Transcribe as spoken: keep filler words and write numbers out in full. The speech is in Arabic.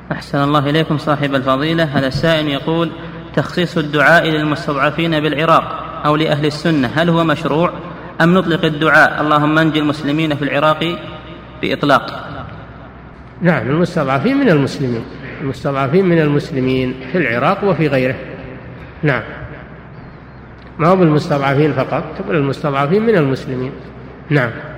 أحسن الله إليكم صاحب الفضيلة. هذا السائل يقول: تخصيص الدعاء للمستضعفين بالعراق أو لأهل السنة هل هو مشروع أم نطلق الدعاء اللهم انجِ المسلمين في العراق بإطلاق؟ نعم، المستضعفين من المسلمين، المستضعفين من المسلمين في العراق وفي غيره. نعم، ما هو بالمستضعفين فقط، تقول المستضعفين من المسلمين. نعم.